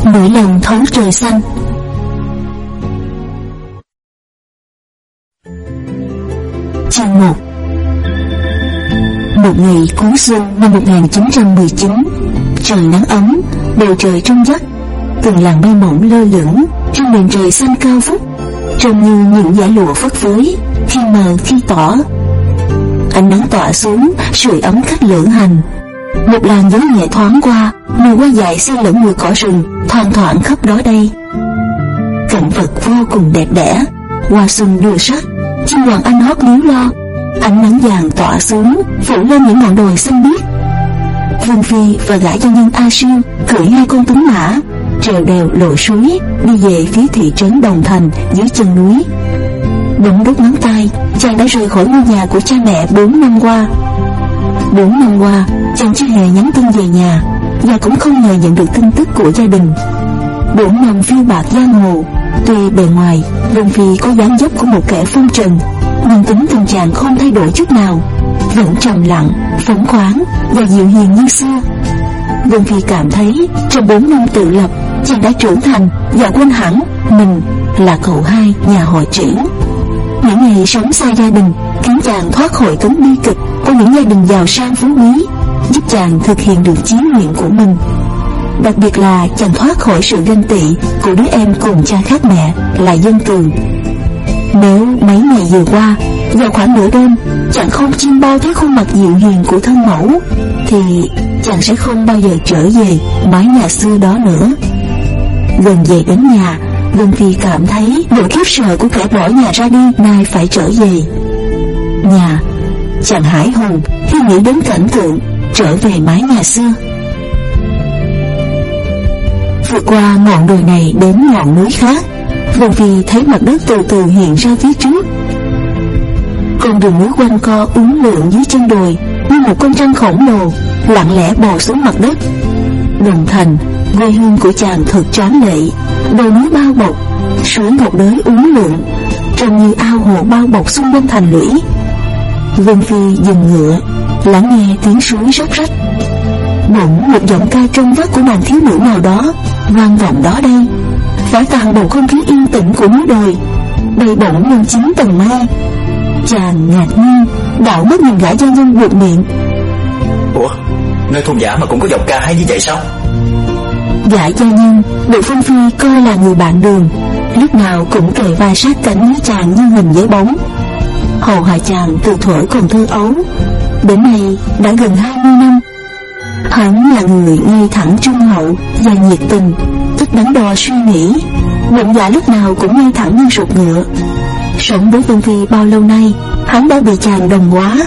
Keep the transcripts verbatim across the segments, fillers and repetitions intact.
Nỗi lòng thấu trời xanh. Chương một. Một ngày cuối xuân năm một nghìn chín trăm mười chín, trời nắng ấm, bầu trời trong vắt, từng làn mây mỏng lơ lửng trên nền trời xanh cao vút, trông như những dải lụa phất phới, khi mờ khi tỏ. Ánh nắng tỏa xuống, sưởi ấm khách lữ hành. Một làn gió nhẹ thoáng qua, mùi hoa dại xen lẫn mùi cỏ rừng thoang thoảng khắp đó đây. Cảnh vật vô cùng đẹp đẽ, hoa xuân đưa sắc, chim hoàng anh hót líu lo. Ánh nắng vàng tỏa xuống, phủ lên những ngọn đồi xanh biếc. Vương phi và gã doanh nhân A Siêu cưỡi hai con tuấn mã, trèo đèo lội suối, đi về phía thị trấn Đồng Thành dưới chân núi. Đúng đốt ngón tay, chàng đã rời khỏi ngôi nhà của cha mẹ bốn năm qua. Bốn năm qua, chàng chưa hề nhắn tin về nhà, và cũng không hề nhận được tin tức của gia đình. Bốn năm phiêu bạt giang hồ, tuy bề ngoài Vương phi có dáng dấp của một kẻ phong trần, nhưng tính tình chàng không thay đổi chút nào, vẫn trầm lặng, phóng khoáng và dịu hiền như xưa. Vương phi cảm thấy trong bốn năm tự lập, chàng đã trưởng thành và quên hẳn mình là cậu hai nhà họ Triển. Những ngày sống xa gia đình khiến chàng thoát khỏi cơn bi kịch của những gia đình giàu sang phú quý, giúp chàng thực hiện được chí nguyện của mình. Đặc biệt là chàng thoát khỏi sự ganh tị của đứa em cùng cha khác mẹ là Dân Cừ. Nếu mấy ngày vừa qua, vào khoảng nửa đêm, chàng không chiêm bao thấy khuôn mặt dịu hiền của thân mẫu, thì chàng sẽ không bao giờ trở về mái nhà xưa đó nữa. Gần về đến nhà, Vương phi cảm thấy nỗi khiếp sợ của kẻ bỏ nhà ra đi nay phải trở về. Nhà, chàng hãi hùng khi nghĩ đến cảnh tượng trở về mái nhà xưa. Vượt qua ngọn đồi này đến ngọn núi khác, Vương phi thấy mặt đất từ từ hiện ra phía trước. Con đường núi quanh co uốn lượn dưới chân đồi như một con trăng khổng lồ lặng lẽ bò xuống mặt đất. Đồng Thành, quê hương của chàng thật tráng lệ, đồi núi bao bọc, suối ngọc đới uốn lượn, trông như ao hồ bao bọc xung quanh thành lũy. Vương phi dừng ngựa, lắng nghe tiếng suối róc rách. Bỗng một giọng ca trong vắt của nàng thiếu nữ nào đó vang vọng đó đây, phá tan bầu không khí yên tĩnh của núi đồi, bay bổng lên chín tầng mây. Chàng ngạc nhiên đảo mắt nhìn gã gia nhân buột miệng: Ủa, nơi thôn giả mà cũng có giọng ca hay như vậy sao? Gã gia nhân được Vương phi coi là người bạn đường, lúc nào cũng kề vai sát cánh với chàng như hình với bóng, hầu hạ chàng từ thuở còn thơ ấu. Đến nay đã gần hai mươi năm. Hắn là người ngay thẳng trung hậu và nhiệt tình, thích đắn đo suy nghĩ, bụng dạ lúc nào cũng ngay thẳng như ruột ngựa. Sống với Vương phi bao lâu nay, hắn đã bị chàng đồng hóa.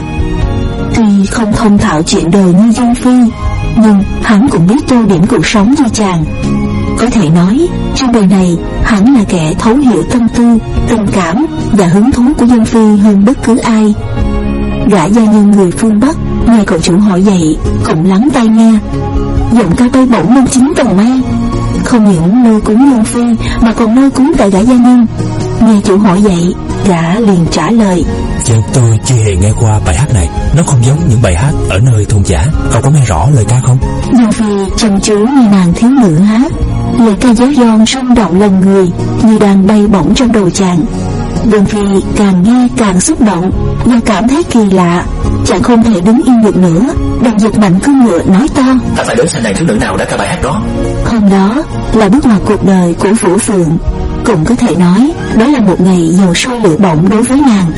Tuy không thông thạo chuyện đời như Vương phi, nhưng hắn cũng biết tô điểm cuộc sống như chàng. Có thể nói trong đời này hắn là kẻ thấu hiểu tâm tư, tình cảm và hứng thú của Vương phi hơn bất cứ ai. Gã gia nhân người phương Bắc nghe cậu chủ hỏi vậy cũng lắng tai nghe. Giọng ca bay bổng lên chín tầng mây, không những nơi cúng Vương phi mà còn nơi cúng tại gã gia nhân. Nghe chủ hỏi vậy, gã liền trả lời: Dạ, tôi chưa hề nghe qua bài hát này, nó không giống những bài hát ở nơi thôn giả. Cậu có nghe rõ lời ca không? Vương phi chăm chú nghe nàng thiếu nữ hát, lời ca giáo giòn rung động lòng người như đang bay bổng trong đầu chàng. Vương phi càng nghe càng xúc động và cảm thấy kỳ lạ, chàng không thể đứng yên được nữa, đành giật mạnh cưỡi ngựa nói to: Ta phải đến xem nàng thiếu nữ nào đã ca bài hát đó. Hôm đó là bước ngoặt cuộc đời của Vũ Phượng, cũng có thể nói đó là một ngày giàu sôi lửa bỏng đối với nàng.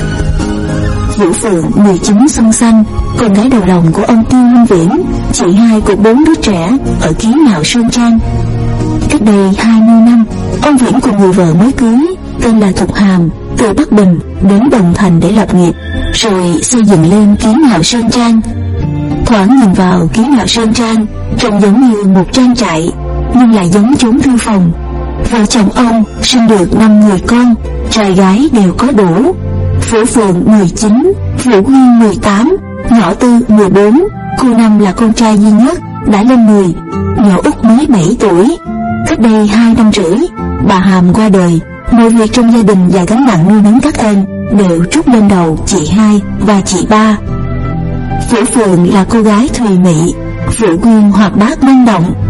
Vũ Phượng mười chín xuân xanh, con gái đầu lòng của ông Tiêu Minh Viễn, chị hai của bốn đứa trẻ ở Ký Mạo Sơn Trang. Cách đây hai mươi năm, ông Viễn cùng người vợ mới cưới tên là Thục Hàm từ Bắc Bình đến Đồng Thành để lập nghiệp, rồi xây dựng lên Ký Mạo Sơn Trang. Thoáng nhìn vào Ký Mạo Sơn Trang trông giống như một trang trại, nhưng lại giống chốn thư phòng. Vợ chồng ông sinh được năm người con, trai gái đều có đủ. Vũ Phượng mười chín, Vũ Nguyên mười tám, nhỏ Tư mười bốn, cô Năm là con trai duy nhất đã lên mười, nhỏ Út mới bảy tuổi. Cách đây hai năm rưỡi, bà Hàm qua đời, mọi việc trong gia đình và gánh nặng nuôi nấng các em đều trút lên đầu chị hai và chị ba. Vũ Phượng là cô gái thùy mị, Vũ Nguyên hoạt bát năng động,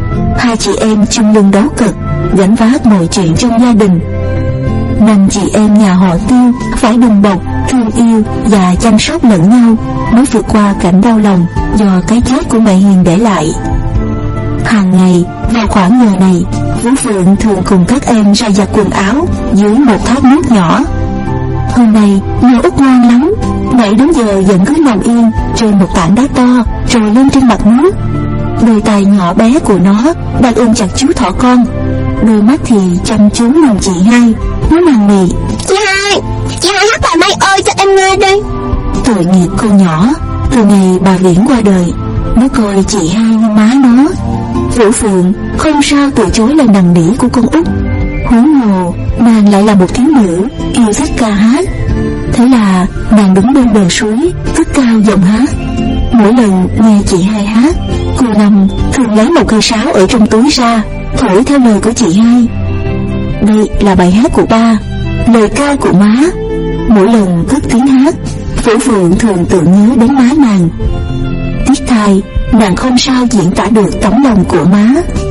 Hai chị em chung lưng đấu cực, gánh vác mọi chuyện trong gia đình. Năm chị em nhà họ Tiêu phải đùm bọc, thương yêu và chăm sóc lẫn nhau mới vượt qua cảnh đau lòng do cái chết của mẹ Hiền để lại. Hàng ngày vào khoảng giờ này, Vũ Phượng thường cùng các em ra giặt quần áo dưới một thác nước nhỏ. Hôm nay nhỏ Út ngoan lắm, nãy đến giờ vẫn cứ nằm yên trên một tảng đá to rồi lên trên mặt nước. Đôi tay nhỏ bé của nó đang ôm chặt chú thỏ con, đôi mắt thì chăm chú nhìn chị Hai. Nó năn nỉ: Chị Hai, chị Hai hát bài Mai ơi cho em nghe đi. Tội nghiệp cô nhỏ. Từ ngày bà Viễn qua đời, nó coi chị Hai như má nó. Vũ Phượng không sao từ chối lời năn nỉ của con Út. Huống hồ nàng lại là một thiếu nữ yêu thích ca hát. Thế là nàng đứng bên bờ suối cất cao giọng hát. Mỗi lần nghe chị Hai hát, cô Năm thường lấy một cây sáo ở trong túi ra thổi theo lời của chị Hai. Đây là bài hát của ba, lời ca của má. Mỗi lần cất tiếng hát, Vũ Phượng thường tự nhớ đến má nàng. Tiếc thay, nàng không sao diễn tả được tấm lòng của má.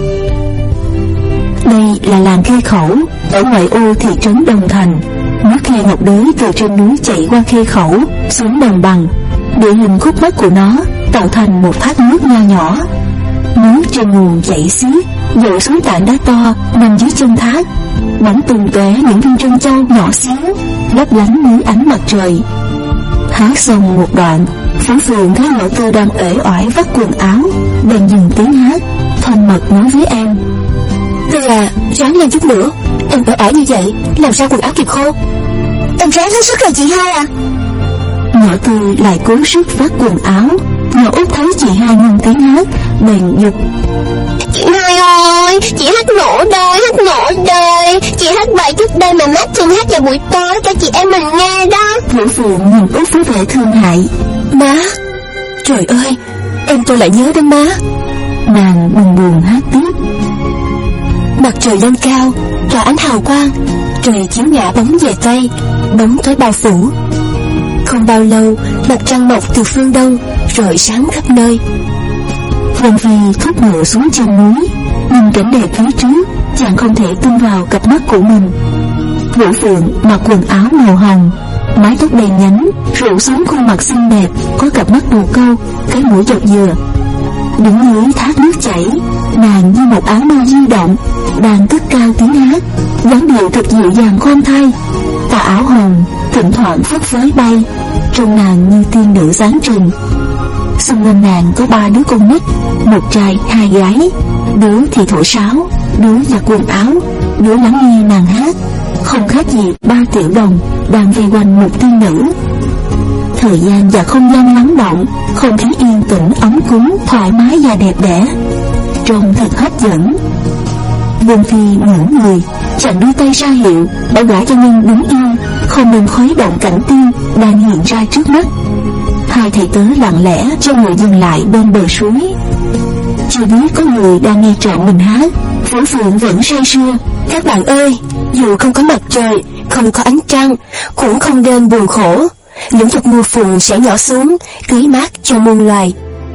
Đây là làng Khê Khẩu ở ngoại ô thị trấn Đồng Thành. Nước Khê Ngọc Đới từ trên núi chảy qua Khê Khẩu xuống đồng bằng. Địa hình khúc mắc của nó tạo thành một thác nước nho nhỏ. Nước trên nguồn chảy xiết, dội xuống tảng đá to nằm dưới chân thác, bắn tung tóe những viên trân châu nhỏ xíu lấp lánh dưới ánh mặt trời. Hát xong một đoạn, Vũ Phượng thấy Nhỏ Tư đang uể oải vắt quần áo, bèn dừng tiếng hát, thân mật nói với em: Tư à, ráng lên chút nữa, em uể oải như vậy làm sao quần áo kịp khô. Em ráng hết sức rồi chị Hai à. Nhỏ Tư lại cố sức vắt quần áo. Nhỏ Út thấy chị Hai ngừng tiếng hát, bèn dục: Chị Hai ơi, chị hát nổ đời, hát nổ đời. Chị hát bài trước đây mà mắt thường hát vào buổi tối cho chị em mình nghe đó. Vũ Phượng nhìn Út với vẻ thương hại: Má, trời ơi, em tôi lại nhớ đến má. Nàng buồn buồn hát tiếp: Mặt trời lên cao, tỏa ánh hào quang, trời chiếu ngả bóng về Tây, bóng tối bao phủ. Không bao lâu, mặt trăng mọc từ phương đông, rồi sáng khắp nơi. Vân Phi thúc ngựa xuống chân núi, nhìn cảnh đẹp phía trước, chàng không thể tin vào cặp mắt của mình. Vũ Phượng mặc quần áo màu hồng, mái tóc đen nhánh rủ xuống khuôn mặt xinh đẹp, có cặp mắt bồ câu, cái mũi dọc dừa. Đứng dưới thác nước chảy, nàng như một áng mây di động, đang cất cao tiếng hát, dáng điệu thật dịu dàng khoan thai. Tà áo hồng thỉnh thoảng phất phới bay, trông nàng như tiên nữ dáng trình. Xung quanh nàng có ba đứa con nít, một trai hai gái. Đứa thì thổi sáo, đứa giặt quần áo, đứa lắng nghe nàng hát. Không khác gì ba tiểu đồng đang vây quanh một tiên nữ. Thời gian và không gian lắng động, không khí yên tĩnh ấm cúng, thoải mái và đẹp đẽ, trông thật hấp dẫn. Vương Phi ngẩng người, chàng đưa tay ra hiệu bảo gã cho nhân đứng yên, không nên khuấy động cảnh tiên đang hiện ra trước mắt. Hai thầy tớ lặng lẽ cho người dừng lại bên bờ suối. Chưa biết có người đang nghe trộm mình hát, Vũ Phượng vẫn say sưa: Các bạn ơi, dù không có mặt trời, không có ánh trăng, cũng không nên buồn khổ. Những giọt mưa phùn sẽ nhỏ xuống, tưới mát cho muôn loài.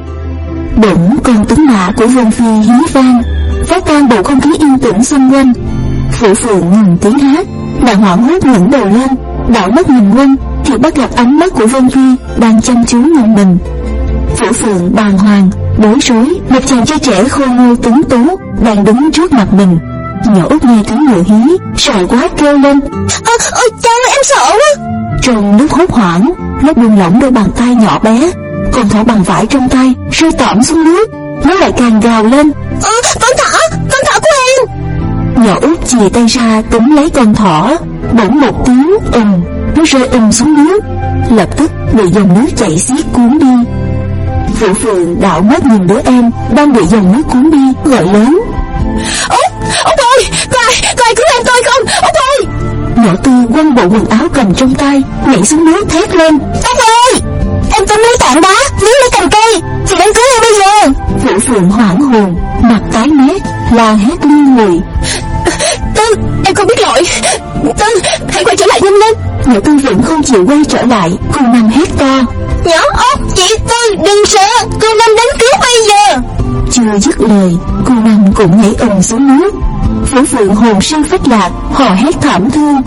Bỗng con tuấn mã của Vương Phi hí vang, phá tan bầu không khí yên tĩnh xung quanh. Vũ Phượng ngừng tiếng hát, nàng hoảng hốt ngẩng đầu lên, đảo mắt nhìn quanh thì bắt gặp ánh mắt của Vương Phi đang chăm chú nhìn mình. Vũ Phượng bàng hoàng, bối rối, một chàng trai trẻ khôi ngô tuấn tú đang đứng trước mặt mình. Nhỏ Út nghe tiếng ngựa hí, sợ quá kêu lên: Ơ, ôi cha ơi, em sợ quá. Trong lúc hốt hoảng, nó buông lỏng đôi bàn tay nhỏ bé, con thỏ bằng vải trong tay rơi tõm xuống nước. Nó lại càng gào lên: Ơ, con thỏ, con thỏ của em. Nhỏ Út chìa tay ra túm lấy con thỏ, bỗng một tiếng ầm, nó rơi ầm xuống nước, lập tức bị dòng nước chảy xiết cuốn đi. Vũ Phượng đảo mắt nhìn đứa em đang bị dòng nước cuốn đi, gọi lớn: Út, Út ơi, có ai, có ai cứu em tôi không, Út ơi. Nhỏ Tư quăng bộ quần áo cầm trong tay, nhảy xuống nước thét lên: Út ơi, em túm lấy tảng đá, níu lấy cành cây, chị đang cứu em bây giờ. Vũ Phượng hoảng hồn, mặt tái mét, la hét liên hồi: Tư, em không biết lỗi. Tư, hãy quay trở lại nhanh lên. Nhỏ Tư vẫn không chịu quay trở lại, cô Năm hét to: Nhỏ Út, chị Tư, đừng sợ, cô Năm đến cứu bây giờ. Chưa dứt lời, cô Năm cũng nhảy ùm xuống nước. Vũ Phượng hồn siêu phách lạc, hò hét thảm thương.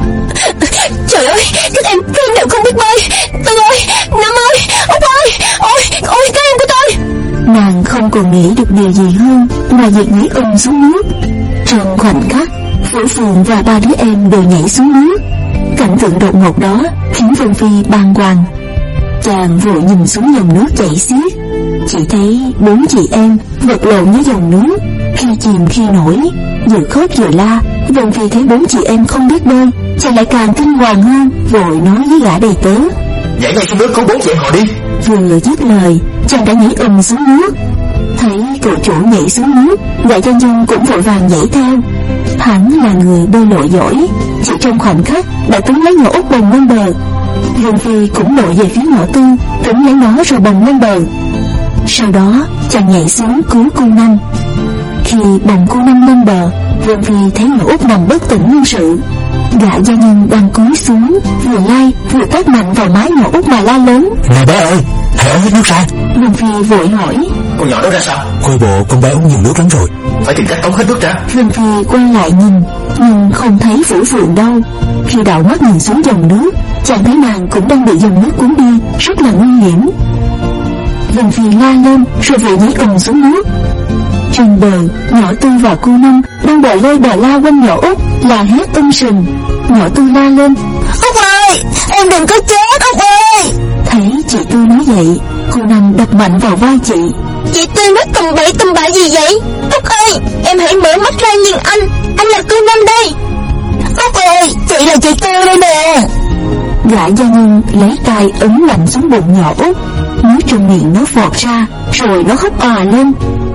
Trời ơi, các em, các em đều không biết bơi. Tôi ơi, Năm ơi, Út ơi, ôi, ôi các em của tôi. Nàng không còn nghĩ được điều gì hơn mà việc nhảy ùm xuống nước. Trong khoảnh khắc, Vũ Phượng và ba đứa em đều nhảy xuống nước. Cảnh tượng đột ngột đó khiến Vân Phi bàng hoàng. Chàng vội nhìn xuống dòng nước chảy xiết, chỉ thấy bốn chị em vật lộn với dòng nước, khi chìm khi nổi, vừa khóc vừa la. Vân Phi thấy bốn chị em không biết bơi, chàng lại càng kinh hoàng hơn, vội nói với gã đầy tớ: nhảy ngay xuống nước cứu bốn chị em họ đi. Vừa dứt lời, chàng đã nhảy ùm xuống nước. Thấy cậu chủ nhảy xuống nước, gã Gia Nhân cũng vội vàng nhảy theo. Hắn là người bơi lội giỏi, chỉ trong khoảnh khắc đã túm lấy nhỏ Út bồng lên bờ. Vân Phi cũng lội về phía nhỏ Tư, túm lấy nó rồi bồng lên bờ. Sau đó chàng nhảy xuống cứu cô Năm. Khi bồng cô Năm lên bờ, Vân Phi thấy nhỏ Út nằm bất tỉnh nhân sự. Gã Gia Nhân đang cúi xuống, vừa lay vừa tát mạnh vào má nhỏ Út mà la lớn: Này bé ơi, hãy uống hết nước ra. Vân Phi vội hỏi: Con nhỏ đó ra sao? Coi bộ con bé uống nhiều nước lắm rồi. Phải tìm cách tống hết nước ra. Vân Phi quay lại nhìn, nhưng không thấy Vũ Phượng đâu. Khi đảo mắt nhìn xuống dòng nước, chàng thấy nàng cũng đang bị dòng nước cuốn đi, rất là nguy hiểm. Vân Phi la lên rồi vội nhảy ùm xuống nước. Trên bờ, nhỏ Tư và cô Năm đang bò lơi bò la quanh nhỏ Út, là hét um sùm. Nhỏ Tư la lên: Út ơi, em đừng có chết Út ơi. Thấy chị Tư nói vậy, cô Năm đập mạnh vào vai chị: Chị Tư nói tầm bậy tầm bạ gì vậy? Út ơi, em hãy mở mắt ra nhìn anh, anh là cô Năm đây. Út ơi, chị là chị Tư đây nè. Gã Gia Nhân lấy tay ấn mạnh xuống bụng nhỏ Út, nước trong miệng nó phọt ra, rồi nó khóc òa lên: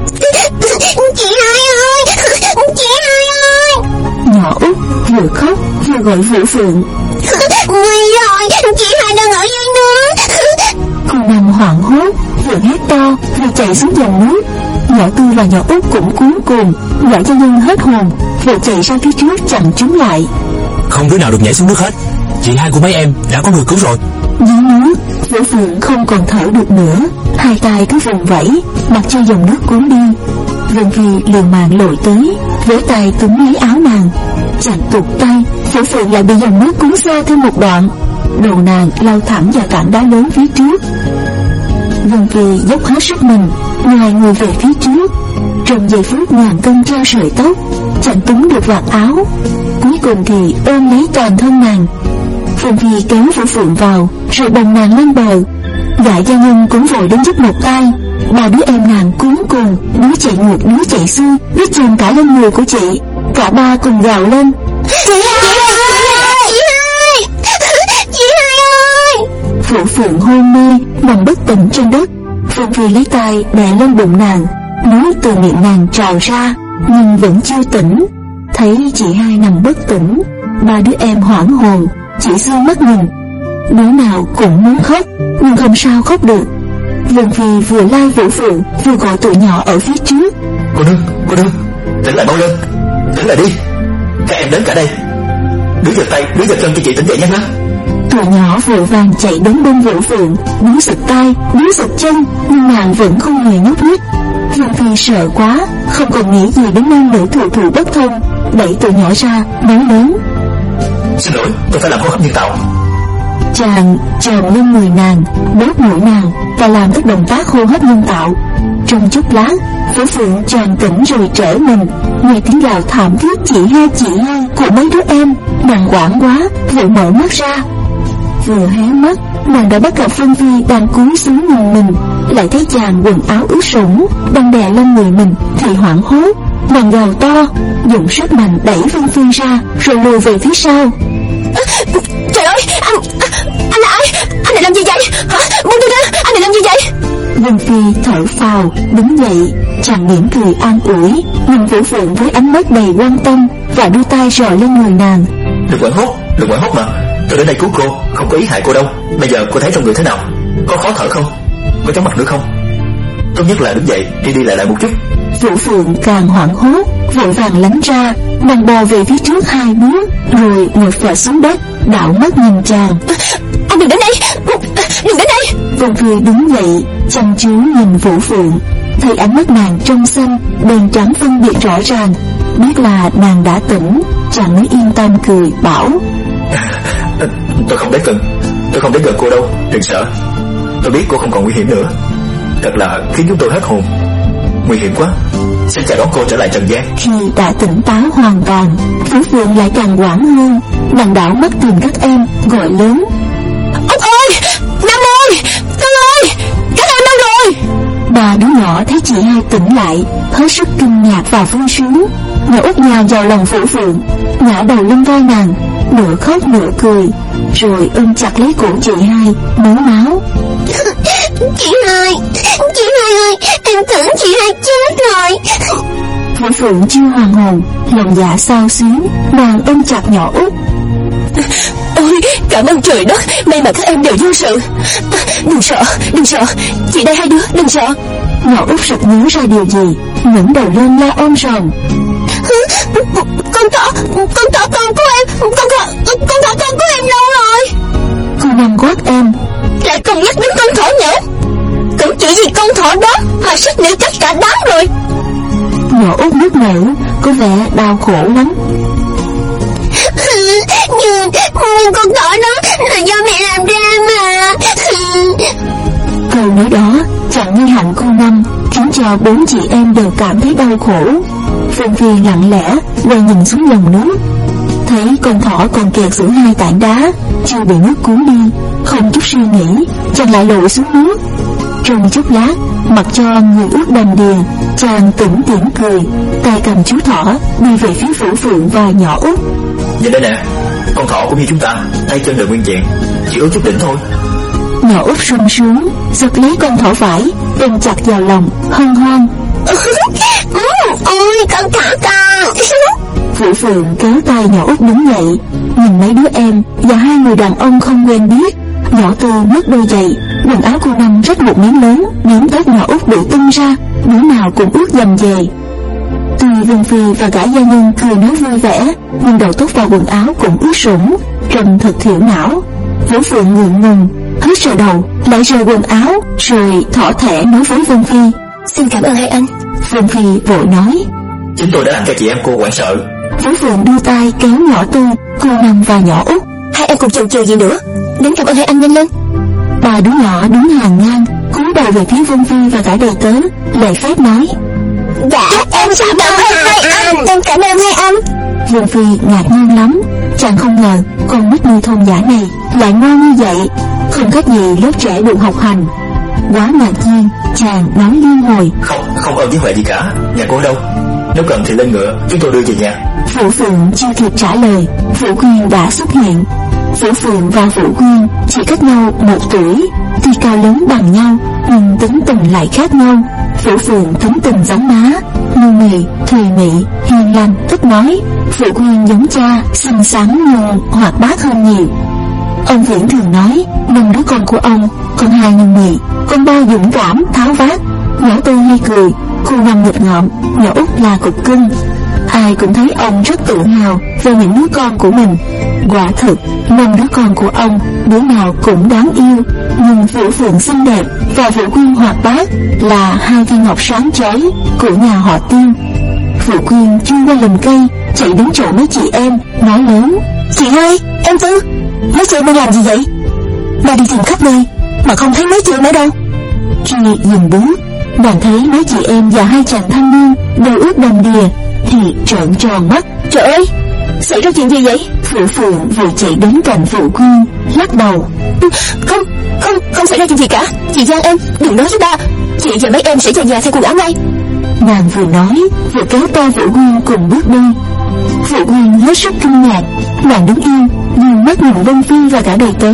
Chị hai ơi, chị hai ơi. Nhỏ Út vừa khóc vừa gọi Vũ Phượng: Nguy rồi, chị hai đang ở dưới nước. Cô Năm hoảng hốt, vừa hét to vừa chạy xuống dòng nước. Nhỏ Tư và nhỏ Út cũng cuống cuồng. Gã Gia Nhân hết hồn, vội chạy ra phía trước chặn chúng lại. Không đứa nào được nhảy xuống nước hết. Chị hai của mấy em đã có người cứu rồi. Dưới nước, Vũ Phượng không còn thở được nữa, hai tay cứ vùng vẫy, mặc cho dòng nước cuốn đi. Vân Phi liều mạng lội tới, với tay túm lấy áo nàng. Chàng tụt tay, Vũ Phượng lại bị dòng nước cuốn xa thêm một đoạn. Đầu nàng lao thẳng vào tảng đá lớn phía trước. Vân Phi dốc hết sức mình, ngoài người về phía trước. Trong giây phút ngàn cân treo sợi tóc, chàng túm được vạt áo, cuối cùng thì ôm lấy toàn thân nàng. Vân Phi kéo Vũ Phượng vào, rồi bồng nàng lên bờ. Gã Gia Nhân cũng vội đến giúp một tay. Ba đứa em nàng cuống cùng, đứa chạy ngược đứa chạy xuôi, đứa chồm cả lên người của chị. Cả ba cùng gào lên: Chị hai ơi, chị hai, chị hai ơi. Vũ Phượng hôn mê nằm bất tỉnh trên đất. Vân Phi lấy tay đè lên bụng nàng, nước từ miệng nàng trào ra, nhưng vẫn chưa tỉnh. Thấy chị hai nằm bất tỉnh, ba đứa em hoảng hồn, chỉ dương mắt nhìn. Đứa nào cũng muốn khóc, nhưng không sao khóc được. Vân Phi vừa lai Vũ Phượng vừa gọi tụi nhỏ ở phía trước: Cô nương, cô nương, tỉnh lại mau lên, tỉnh lại đi. Các em đến cả đây. Đứa giật tay, đứa giật chân cho chị tỉnh dậy nhanh lên. Tụi nhỏ vội vàng chạy đến bên Vũ Phượng, đứa giật tay, đứa giật chân, nhưng nàng vẫn không hề nhúc nhích. Vân Phi sợ quá, không còn nghĩ gì đến nam nữ thụ thụ bất thông, đẩy tụi nhỏ ra, nói lớn: Xin lỗi, tôi phải làm hô hấp nhân tạo. Chàng chồm lên người nàng, đốt mũi nàng và làm các động tác hô hấp nhân tạo. Trong chốc lát, Vũ Phượng tràn tỉnh rồi trở mình, nghe tiếng gào thảm thiết chị hai chị hai của mấy đứa em. Nàng hoảng quá, vội mở mắt ra. Vừa hé mắt, nàng đã bắt gặp Vân Phi đang cúi xuống nhìn mình, lại thấy chàng quần áo ướt sũng đang đè lên người mình thì hoảng hốt. Nàng gào to, dùng sức mạnh đẩy Vân Phi ra rồi lùi về phía sau. Trời ơi, anh, anh là ai? Anh định làm gì vậy? Hả? Buông tôi ra, anh định làm gì vậy? Vân Phi thở phào, đứng dậy. Chàng mỉm cười an ủi, nhìn Vũ Phượng với ánh mắt đầy quan tâm và đưa tay rờ lên người nàng. Đừng quảng hốt, đừng quảng hốt mà. Tôi đến đây cứu cô, không có ý hại cô đâu. Bây giờ cô thấy trong người thế nào? Có khó thở không? Có chóng mặt nữa không? Tốt nhất là đứng dậy, đi đi lại lại một chút. Vũ Phượng càng hoảng hốt, vội vàng lánh ra. Nàng bò về phía trước hai bước, rồi ngồi phịch xuống đất, đảo mắt nhìn chàng. Anh đừng đến đây, đừng đến đây. Vân Phi đứng dậy, chăm chú nhìn Vũ Phượng. thấy ánh mắt nàng trong xanh, đen trắng phân biệt rõ ràng, biết là nàng đã tỉnh, chàng mới yên tâm cười bảo: Tôi không đến gần, tôi không đến gần cô đâu, đừng sợ. Tôi biết cô không còn nguy hiểm nữa. Thật là khiến chúng tôi hết hồn. Nguy hiểm quá. Xin chào đón cô trở lại trần gian. Khi đã tỉnh táo hoàn toàn, Phủ Phượng lại càng hoảng hơn. Nàng đảo mắt tìm các em, gọi lớn: Út ơi, Năm ơi, Cưng ơi, các em đâu rồi? Ba đứa nhỏ thấy chị hai tỉnh lại, hết sức kinh ngạc và vui sướng. Nhỏ Út nhào vào lòng Phủ Phượng, ngã đầu lên vai nàng, nửa khóc nửa cười, rồi ôm chặt lấy cổ chị hai, mếu máo: Chị hai, chị hai ơi, em tưởng chị hai chết rồi. Phủ Phượng chưa hoàn hồn, lòng dạ xao xuyến, nàng ôm chặt nhỏ Út: Ôi, cảm ơn trời đất, may mà các em đều vô sự. Đừng sợ, đừng sợ, chị đây hai đứa, đừng sợ. Nhỏ Út sực nhớ ra điều gì, ngẩng đầu lên la ôm ròng: Con thỏ, con thỏ con của em, con thỏ, con thỏ con của em đâu rồi? Cô Năm quát em: Lại còn nhắc đến con thỏ nữa. Cũng chỉ vì con thỏ đó mà sức nữ chắc cả đám rồi. Nhỏ Út nước nở, có vẻ đau khổ lắm: Nhưng, nhưng con thỏ đó là do mẹ làm ra mà. Câu nói đó chẳng như hạnh cô Năm, khiến cho bốn chị em đều cảm thấy đau khổ. Phương Phi lặng lẽ quay nhìn xuống dòng nước, thấy con thỏ còn kẹt giữa hai tảng đá, chưa bị nước cuốn đi. Không chút suy nghĩ, chàng lại lội xuống nước. Trong chốc lát, mặc cho người ướt đầm đìa, chàng tủm tỉm cười, tay cầm chú thỏ đi về phía Phủ Phượng và nhỏ Út. Nhìn đây nè, con thỏ cũng như chúng ta, tay chân đều nguyên vẹn, chỉ ướt chút đỉnh thôi. Nhỏ Út sung sướng giật lấy con thỏ vải, ôm chặt vào lòng, hân hoan: Ôi, con thỏ con. Phủ Phượng kéo tay nhỏ Út đứng dậy, nhìn mấy đứa em và hai người đàn ông không quen biết. Nhỏ Tư mất đôi giày, quần áo cô Năm rách một miếng lớn, miếng tóc nhỏ Út bị tung ra, đứa nào cũng ướt dầm dề. Tuy Vương Phi và gã gia nhân cười nói vui vẻ, nhưng đầu tóc và quần áo cũng ướt sũng, trông thật thiểu não. Phủ Phượng ngượng ngùng, hết sờ đầu, lại rời quần áo, rồi thỏ thẻ nói với Vương Phi: Xin cảm ơn hai anh. Vương Phi vội nói: Chúng tôi đã làm cho chị em cô hoảng sợ. Phủ Phượng đưa tay kéo nhỏ Tư, cô Năm và nhỏ Út: Hai em cùng chần chừ gì nữa, đến cảm ơn hai anh nhanh lên. Ba đứa nhỏ đứng hàng ngang, cúi đầu về phía Vương Phi và cả đầy tớ, lễ phép nói: Dạ, em cảm ơn hai anh, em cảm ơn hai anh. Vương Phi ngạc nhiên lắm, chàng không ngờ con nít nuôi thôn giả này lại ngoan như vậy, không khác gì lớp trẻ được học hành. Quá ngạc nhiên, chàng nói liên hồi: Không, không ơn với Huệ gì cả. Nhà cô ở đâu? Nếu cần thì lên ngựa, chúng tôi đưa về nhà. Phủ Phượng chưa kịp trả lời, Vũ Quyên đã xuất hiện. Phủ Phượng và Vũ Quyên chỉ cách nhau một tuổi, tuy cao lớn bằng nhau nhưng tính tình lại khác nhau. Phủ Phượng tính tình giống má, nhu mì, thùy mị, hiền lành, ít nói. Vũ Quyên giống cha, xinh xắn nhưng hoạt bát hơn nhiều. Ông Viễn thường nói năm đứa con của ông, con hai nhu mì, con ba dũng cảm, tháo vát. Nhỏ Tư hay cười, cô Năm nghịch ngợm, nhỏ Út là cục cưng. Ai cũng thấy ông rất tự hào về những đứa con của mình. Quả thực, năm đứa con của ông, đứa nào cũng đáng yêu, nhưng Vũ Phượng xinh đẹp và Vũ Quyên hoạt bát là hai viên ngọc sáng chói của nhà họ Tiên. Vũ Quyên chui qua lùm cây, chạy đến chỗ mấy chị em, nói lớn: Chị hai, em Tư, mấy chị đang làm gì vậy? Bà đi tìm khắp nơi mà không thấy mấy chị ở đâu. Khi dừng bước, nàng thấy mấy chị em và hai chàng thanh niên đều ướt đầm đìa thì trợn tròn mắt: Trời ơi, xảy ra chuyện gì vậy? Vũ Phượng vội chạy đến cạnh Vũ Quyên, lắc đầu: Không, không, không xảy ra chuyện gì cả. Chị Giang em, đừng nói với ba. Chị và mấy em sẽ về nhà thay quần áo ngay. Nàng vừa nói vừa kéo tay Vũ Quyên cùng bước đi. Vũ Quyên hết sức kinh ngạc, nàng đứng yên nhưng mắt nhìn Vân Phi và cả đầy tớ.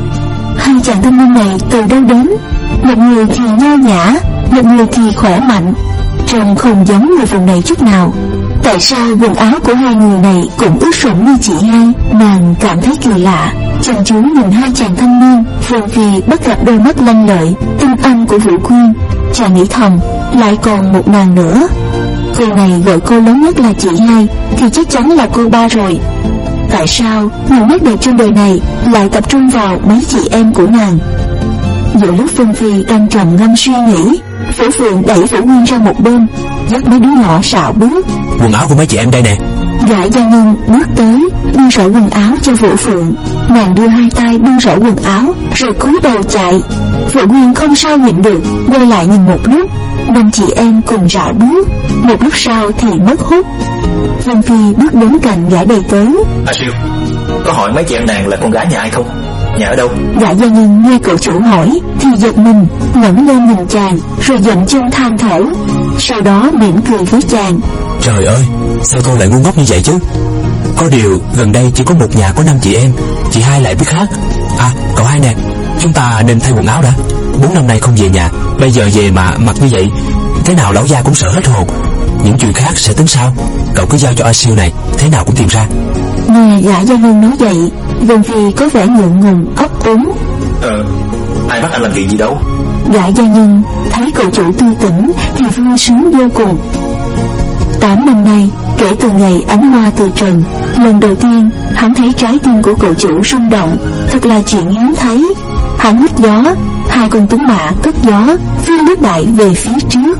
Hai chàng thanh niên này từ đâu đến? Một người thì nho nhã, một người thì khỏe mạnh, trông không giống người vùng này chút nào. Tại sao quần áo của hai người này cũng ướt sũng như chị hai? Nàng cảm thấy kỳ lạ, chăm chú nhìn hai chàng thanh niên. Vân Phi bắt gặp đôi mắt lanh lợi, tinh anh của Vũ Quyên, chàng nghĩ thầm lại còn một nàng nữa. Cô này gọi cô lớn nhất là chị hai thì chắc chắn là cô ba rồi. Tại sao nhiều nét đẹp trên đời này lại tập trung vào mấy chị em của nàng? Giữa lúc Vân Phi đang trầm ngâm suy nghĩ, Phổ Phượng đẩy Phổ Nguyên ra một bên, dắt mấy đứa nhỏ sạo bước. Quần áo của mấy chị em đây nè. Gã gia nhân bước tới, buông rổ quần áo cho Phổ Phượng. Nàng đưa hai tay buông rổ quần áo, rồi cúi đầu chạy. Phổ Nguyên không sao nhịn được, quay lại nhìn một lúc. Năm chị em cùng rảo bước. Một lúc sau thì mất hút. Vân Phi bước đến cạnh gã đầy tớ. A Siêu, có hỏi mấy chị em nàng là con gái nhà ai không? Nhà ở đâu? Gã gia nhân nghe cậu chủ hỏi thì giật mình, ngẩng lên nhìn chàng, rồi dậm chân than thở. Sau đó mỉm cười với chàng. Trời ơi, sao cô lại ngu ngốc như vậy chứ? Có điều gần đây chỉ có một nhà có năm chị em, chị hai lại biết hát. À, cậu hai nè, chúng ta nên thay quần áo đã. Bốn năm nay không về nhà, bây giờ về mà mặc như vậy, thế nào lão gia cũng sợ hết hồn. Những chuyện khác sẽ tính sau, cậu cứ giao cho A Siêu này, thế nào cũng tìm ra. Nghe gã gia nhân nói vậy, Vân Phi có vẻ ngượng ngùng ấp úng. Ờ, ai bắt anh làm chuyện gì đâu. Gã gia nhân thấy cậu chủ tươi tỉnh thì vui sướng vô cùng. Tám năm nay, kể từ ngày ánh hoa từ trần, lần đầu tiên hắn thấy trái tim của cậu chủ rung động. Thật là chuyện hiếm thấy. Hắn hít gió, hai con tuấn mã cất gió phiêu nước đại về phía trước.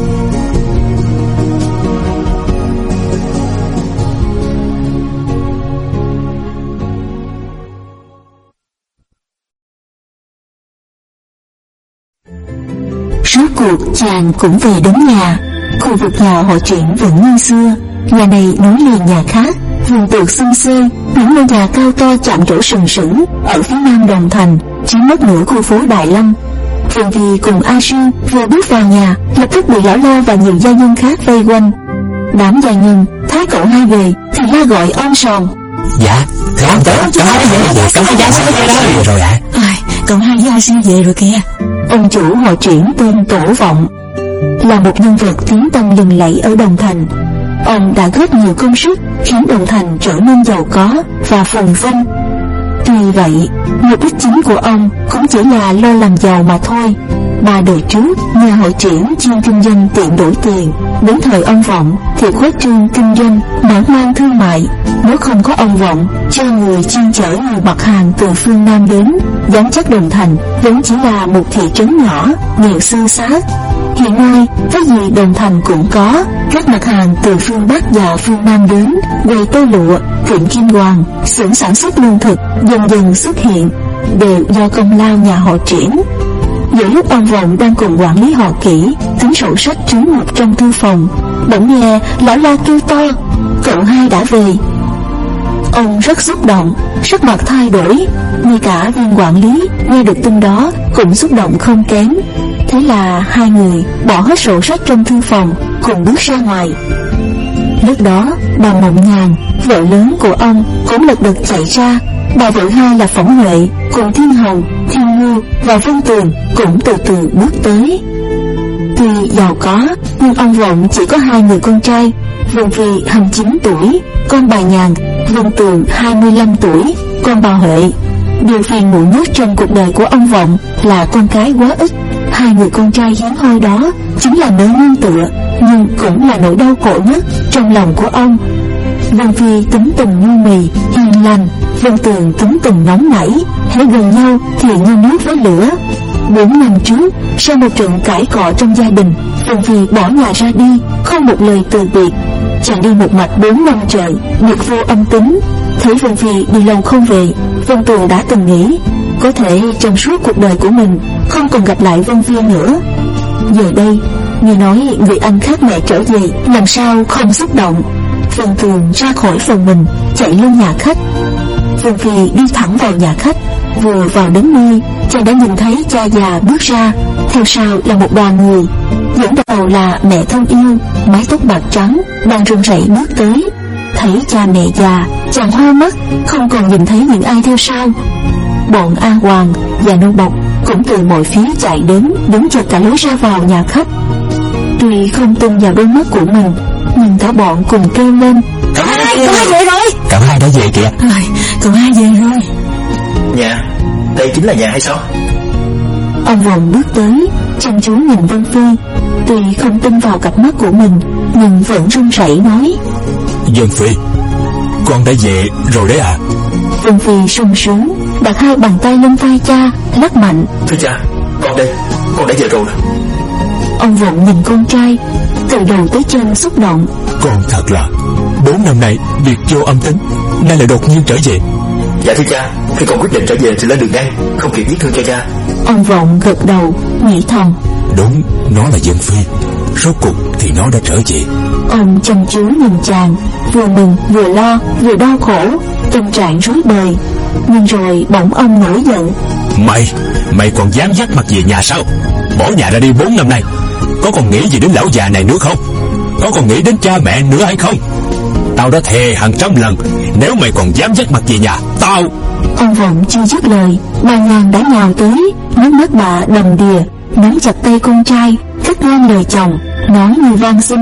Rốt cuộc chàng cũng về đến nhà. Khu vực nhà họ Triển vẫn như xưa, nhà này nối liền nhà khác, vườn tược xum xuê, những ngôi nhà cao to chạm trổ sừng sững ở phía nam Đồng Thành, chiếm mất nửa khu phố Đại Lâm. Vân Phi cùng A Siêu vừa bước vào nhà, lập tức bị lão la và nhiều gia nhân khác vây quanh. Đám gia nhân thấy cậu hai về thì la gọi om sòm. Dạ, cậu tới, cậu hai về rồi, cậu hai về rồi ạ. Cậu hai với A Siêu về rồi kìa. Ông chủ họ Triển tên Tổ Vọng, là một nhân vật tiếng tăm lừng lẫy ở Đồng Thành. Ông đã góp nhiều công sức khiến Đồng Thành trở nên giàu có và phồn vinh. Tuy vậy, mục đích chính của ông cũng chỉ là lo làm giàu mà thôi. Ba đời trước, nhà họ Triển chuyên kinh doanh tiện đổi tiền. Đến thời ông Vọng thì khuếch trương kinh doanh, mở mang thương mại. Nếu không có ông Vọng cho người chuyên chở nhiều mặt hàng từ phương Nam đến, dám chắc Đồng Thành vẫn chỉ là một thị trấn nhỏ, nghèo xơ xác. Hiện nay, cái gì Đồng Thành cũng có, các mặt hàng từ phương Bắc và phương Nam đến, quầy tơ lụa, tiệm kim hoàng, xưởng sản xuất lương thực dần dần xuất hiện, đều do công lao nhà họ Triển. Giữa lúc ông Vọng đang cùng quản lý họ Kỷ tính sổ sách trú ngụ trong thư phòng, bỗng nghe lão la kêu to, cậu hai đã về. Ông rất xúc động, sắc mặt thay đổi. Ngay cả viên quản lý nghe được tin đó cũng xúc động không kém. Thế là hai người bỏ hết sổ sách trong thư phòng, cùng bước ra ngoài. Lúc đó bà Mộng Nhàn, vợ lớn của ông, cũng lật đật chạy ra. Bà vợ hai là Phỏng Huệ cùng Thiên Hồng, Thiên Ngưu và Vân Tường cũng từ từ bước tới. Tuy giàu có, nhưng ông Vọng chỉ có hai người con trai. Vân Phi hai mươi chín tuổi, con bà Nhàn; Vân Tường hai mươi lăm tuổi, con bà Huệ. Điều phiền muộn nhất trong cuộc đời của ông Vọng là con cái quá ít. Hai người con trai hiếm hoi đó chính là nơi nương tựa, nhưng cũng là nỗi đau khổ nhất trong lòng của ông. Vân Phi tính tình nhu mì, hiền lành; Vân Tường tính tình nóng nảy, hễ gần nhau thì như nước với lửa. Bốn năm trước, sau một trận cãi cọ trong gia đình, Vân Phi bỏ nhà ra đi, không một lời từ biệt. Chàng đi một mạch bốn năm trời, biệt vô âm tính. Thấy Vân Phi đi lâu không về, Vân Tường đã từng nghĩ có thể trong suốt cuộc đời của mình không còn gặp lại Vân Phi nữa. Giờ đây nghe nói người anh khác mẹ trở về, làm sao không xúc động. Vân Tường ra khỏi phòng mình, chạy lên nhà khách. Vân Phi đi thẳng vào nhà khách. Vừa vào đến nơi, chàng đã nhìn thấy cha già bước ra, theo sau là một đoàn người. Dẫn đầu là mẹ thân yêu, mái tóc bạc trắng, đang run rẩy bước tới. Thấy cha mẹ già, chàng hoa mắt, không còn nhìn thấy những ai theo sau. Bọn A Hoàng và nô bộc cũng từ mọi phía chạy đến, đứng chật cả lối ra vào nhà khách. Tuy không tin vào đôi mắt của mình, nhưng cả bọn cùng kêu lên, cậu hai, cậu hai về rồi. Cậu hai đã về kìa. Rồi, cậu hai về rồi. Nhà, đây chính là nhà hay sao? Ông Vọng bước tới, chăm chú nhìn Vân Phi. Tuy không tin vào cặp mắt của mình, nhưng vẫn run rẩy nói, Vân Phi, con đã về rồi đấy à? Vân Phi sung sướng, đặt hai bàn tay lên vai cha, lắc mạnh. Thưa cha, con đây, con đã về rồi. Ông Vọng nhìn con trai, từ đầu tới chân xúc động. Con thật là bốn năm nay việc vô âm tính, nay lại đột nhiên trở về. Dạ thưa cha, khi con quyết định trở về thì lên đường ngay, không kịp viết thư cho cha. Ông Vọng gật đầu, nghĩ thầm. Đúng, nó là Dân Phi. Rốt cuộc thì nó đã trở về. Ông chăm chú nhìn chàng, vừa mừng vừa lo vừa đau khổ, tâm trạng rối bời. Nhưng rồi bỗng ông nổi giận. Mày, mày còn dám dắt mặt về nhà sao? Bỏ nhà ra đi bốn năm nay, có còn nghĩ gì đến lão già này nữa không? Có còn nghĩ đến cha mẹ nữa hay không? Tao đã thề hàng trăm lần, nếu mày còn dám dắt mặt về nhà, tao... Ông Vọng chưa dứt lời, bà Nhàn đã nhào tới, nước mắt bà đầm đìa, nắm chặt tay con trai, cắt ngang lời chồng, nói như van xin.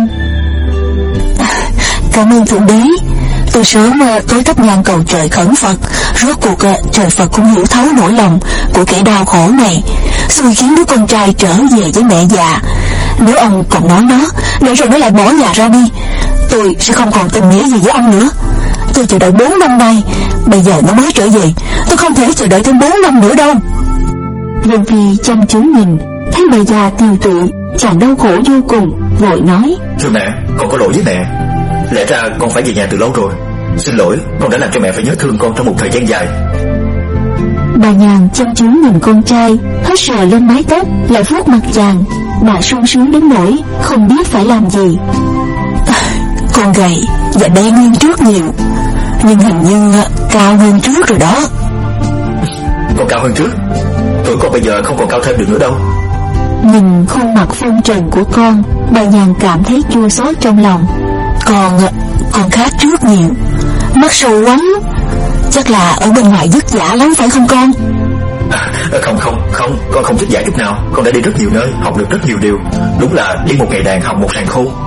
Cảm ơn Thượng Đế. Từ sớm tối thắp nhang cầu trời khẩn Phật, rốt cuộc trời Phật cũng hiểu thấu nỗi lòng của kẻ đau khổ này, xui khiến đứa con trai trở về với mẹ già. Nếu ông còn nói nó, để rồi nó lại bỏ nhà ra đi, tôi sẽ không còn tình nghĩa gì với ông nữa. Tôi chờ đợi bốn năm nay, bây giờ nó mới trở về, tôi không thể chờ đợi thêm bốn năm nữa đâu. Vân Phi chăm chú nhìn, thấy bà già tiều tụy, chàng đau khổ vô cùng, vội nói. Thưa mẹ, con có lỗi với mẹ. Lẽ ra con phải về nhà từ lâu rồi. Xin lỗi, con đã làm cho mẹ phải nhớ thương con trong một thời gian dài. Bà Nhàn chăm chú nhìn con trai, hết sờ lên mái tóc, lại vuốt mặt chàng. Bà sung sướng đến nỗi không biết phải làm gì. Con gầy và bé hơn trước nhiều, nhưng hình như cao hơn trước rồi đó. Con cao hơn trước? Tuổi con bây giờ không còn cao thêm được nữa đâu. Nhìn khuôn mặt phong trần của con, bà Nhàn cảm thấy chua xót trong lòng. Con, con khác trước nhiều, mắt sâu quắm, chắc là ở bên ngoài vất vả lắm phải không con? À, không không không, con không vất vả chút nào. Con đã đi rất nhiều nơi, học được rất nhiều điều. Đúng là đi một ngày đàn học một sàn khô.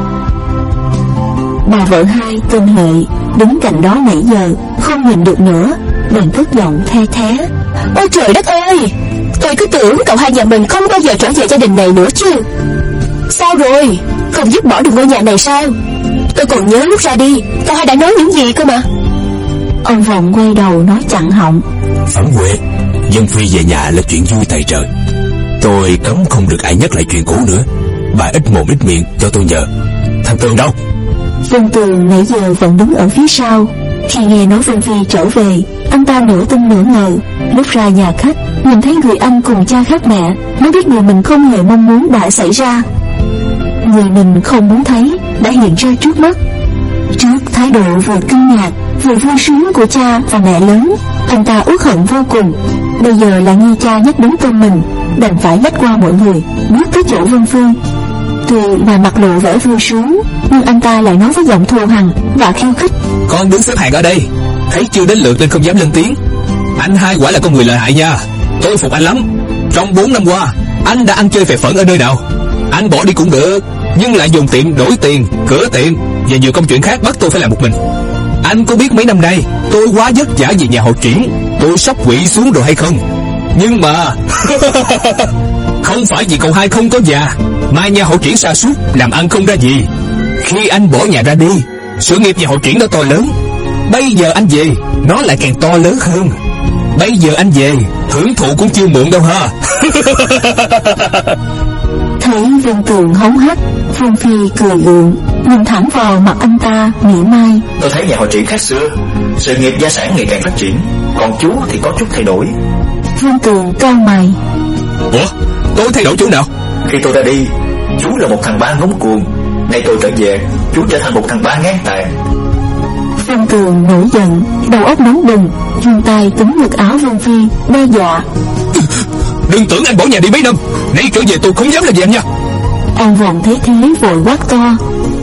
Bà vợ hai tên Huệ đứng cạnh đó nãy giờ không nhìn được nữa, bèn cất giọng the thé. Ôi trời đất ơi, tôi cứ tưởng cậu hai nhà mình không bao giờ trở về gia đình này nữa chứ. Sao rồi, không dứt bỏ được ngôi nhà này sao? Tôi còn nhớ lúc ra đi cậu hai đã nói những gì cơ mà. Ông Vọng quay đầu nói chặn họng. Phản Huệ, Dân Phi về nhà là chuyện vui tại trời. Tôi cấm không được ai nhắc lại chuyện cũ nữa. Bà ít mồm ít miệng cho tôi nhờ. Thằng Tường đâu? Vân Tường nãy giờ vẫn đứng ở phía sau. Khi nghe nói Vân Phi trở về, anh ta nửa tin nửa ngờ. Lúc ra nhà khách, nhìn thấy người anh cùng cha khác mẹ, mới biết điều mình không hề mong muốn đã xảy ra. Người mình không muốn thấy đã hiện ra trước mắt. Trước thái độ vừa kinh ngạc vừa vui sướng của cha và mẹ lớn, anh ta uất hận vô cùng. Bây giờ lại nghe cha nhắc đến tên mình, đành phải lách qua mọi người, bước tới chỗ Vân Phương. Tuy là mặt lộ vẻ vui sướng, nhưng anh ta lại nói với giọng thù hằn và khiêu khích. Con đứng xếp hàng ở đây, thấy chưa đến lượt nên không dám lên tiếng. Anh hai quả là con người lợi hại nha, tôi phục anh lắm. Trong bốn năm qua, anh đã ăn chơi phè phỡn ở nơi nào? Anh bỏ đi cũng được, nhưng lại dùng tiệm đổi tiền, cửa tiệm và nhiều công chuyện khác bắt tôi phải làm một mình. Anh có biết mấy năm nay tôi quá vất vả vì nhà họ Triển, tôi sắp quỵ xuống rồi hay không? Nhưng mà không phải vì cậu hai không có già mà nhà họ Triển sa sút làm ăn không ra gì. Khi anh bỏ nhà ra đi, sự nghiệp nhà họ Triển đã to lớn. Bây giờ anh về, nó lại càng to lớn hơn. Bây giờ anh về, hưởng thụ cũng chưa muộn đâu ha. Thấy Vân Tường hống hách, Vân Phi cười gượng, nhìn thẳng vào mặt anh ta, mỉa mai. Tôi thấy nhà họ Triển khác xưa, sự nghiệp gia sản ngày càng phát triển, còn chú thì có chút thay đổi. Vân Tường cau mày. Ủa, tôi thay đổi chỗ nào? Khi tôi ra đi, chú là một thằng ba ngông cuồng. Nay tôi trở về, chú trở thành một thằng ba ngang tàn. Vân Tường nổi giận, đầu óc nóng bừng, vươn tay túm ngực áo Vân Phi, đe dọa. Đừng tưởng anh bỏ nhà đi mấy năm, nay trở về tôi không dám làm gì anh nha. Ông Vọng thấy thế vội quát to.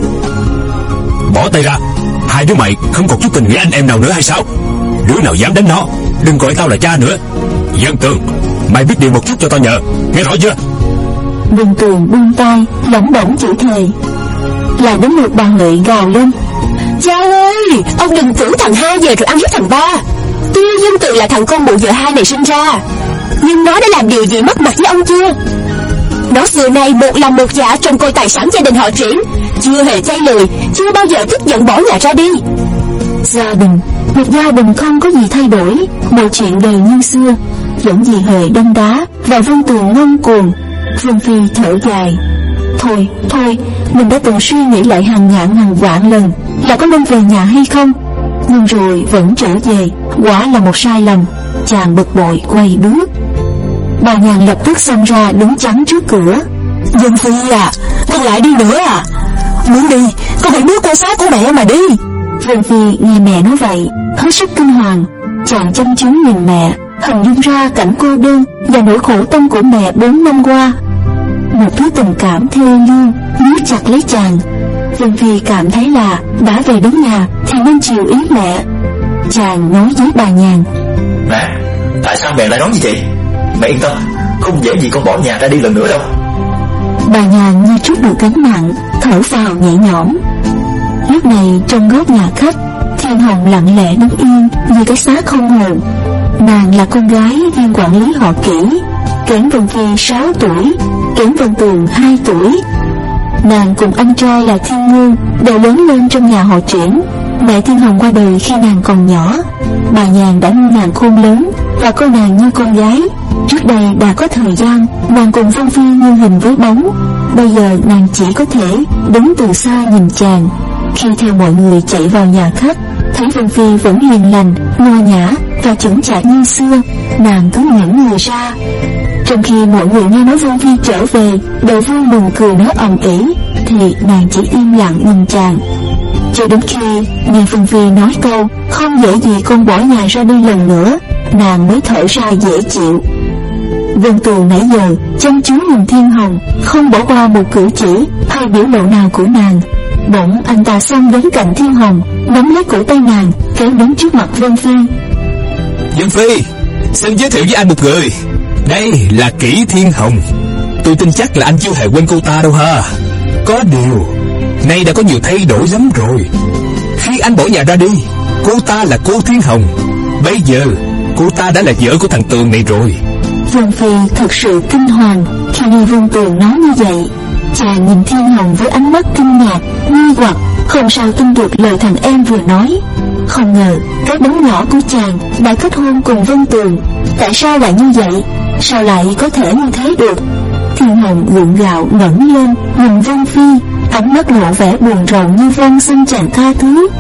Bỏ tay ra, hai đứa mày không còn chút tình nghĩa anh em nào nữa hay sao? Đứa nào dám đánh nó, đừng gọi tao là cha nữa. Dân Tường, mày biết điều một chút cho tao nhờ, nghe rõ chưa? Vân Tường buông tay, lẩm bẩm chửi thề. Lại đến lượt bà Huệ gào lên. Cha ơi, ông đừng tưởng thằng hai về rồi ăn hiếp thằng ba. Tuy Dân Tường là thằng con mụ vợ hai này sinh ra, nhưng nó đã làm điều gì mất mặt với ông chưa? Nó xưa nay một lòng một dạ trông coi tài sản gia đình họ Triển, chưa hề chay lười, chưa bao giờ tức giận bỏ nhà ra đi. Gia đình, một gia đình không có gì thay đổi, mọi chuyện đều như xưa, vẫn vì Huệ đâm đá và Vân Tường ngông cuồng. Vân Phi thở dài. Thôi, thôi, mình đã từng suy nghĩ lại hàng ngàn hàng vạn lần là có nên về nhà hay không, nhưng rồi vẫn trở về, quả là một sai lầm. Chàng bực bội quay bước. Bà Nhàn lập tức xông ra đứng chắn trước cửa. Dân Phi à, con lại đi nữa à? Muốn đi, con hãy bước qua xác của mẹ mà đi. Vân Phi nghe mẹ nói vậy, hết sức kinh hoàng. Chàng chăm chú nhìn mẹ, hình dung ra cảnh cô đơn và nỗi khổ tâm của mẹ bốn năm qua. Một thứ tình cảm thê lương níu chặt lấy chàng. Vân Phi cảm thấy là đã về đến nhà thì nên chiều ý mẹ. Chàng nói với bà Nhàn: Mẹ, tại sao mẹ lại nói như vậy? Mẹ yên tâm, không dễ gì con bỏ nhà ra đi lần nữa đâu. Bà Nhàn như trút được gánh nặng, thở phào nhẹ nhõm. Lúc này trong góc nhà khách, Thiên Hồng lặng lẽ đứng yên như cái xác không hồn. Nàng là con gái viên quản lý họ Kỷ, kém Vân Phi sáu tuổi, kém Vân Tường hai tuổi. Nàng cùng anh trai là Thiên Ngưu đều lớn lên trong nhà họ Triển. Mẹ Thiên Hồng qua đời khi nàng còn nhỏ. Bà Nhàn đã nuôi nàng khôn lớn và coi nàng như con gái. Trước đây đã có thời gian nàng cùng Vân Phi như hình với bóng. Bây giờ nàng chỉ có thể đứng từ xa nhìn chàng. Khi theo mọi người chạy vào nhà khách, thấy Vân Phi vẫn hiền lành, nho nhã và chững chạc như xưa, nàng cứ ngẩn người ra. Trong khi mọi người nghe nói Vân Phi trở về đều vui mừng cười nói ầm ĩ, thì nàng chỉ im lặng nhìn chàng. Cho đến khi nghe Vân Phi nói câu không dễ gì con bỏ nhà ra đi lần nữa, nàng mới thở ra dễ chịu. Vân Tường nãy giờ chăm chú nhìn Thiên Hồng, không bỏ qua một cử chỉ hay biểu lộ nào của nàng. Bỗng anh ta xông đến cạnh Thiên Hồng, nắm lấy cổ tay nàng, kéo đến trước mặt Vân Phi. Vân Phi, xin giới thiệu với anh một người. Đây là Kỷ Thiên Hồng. Tôi tin chắc là anh chưa hề quên cô ta đâu ha. Có điều nay đã có nhiều thay đổi lắm rồi. Khi anh bỏ nhà ra đi, cô ta là cô Thiên Hồng. Bây giờ cô ta đã là vợ của thằng Tường này rồi. Vân Phi thật sự kinh hoàng khi nghe Vân Tường nói như vậy. Chàng nhìn Thiên Hồng với ánh mắt kinh ngạc, nghi hoặc, không sao tin được lời thằng em vừa nói. Không ngờ cái bóng nhỏ của chàng đã kết hôn cùng Vân Tường. Tại sao lại như vậy? Sao lại có thể như thế được? Thiên Hồng gượng gạo ngẩng lên nhìn Vân Phi, ánh mắt lộ vẻ buồn rầu như van xin chàng tha thứ.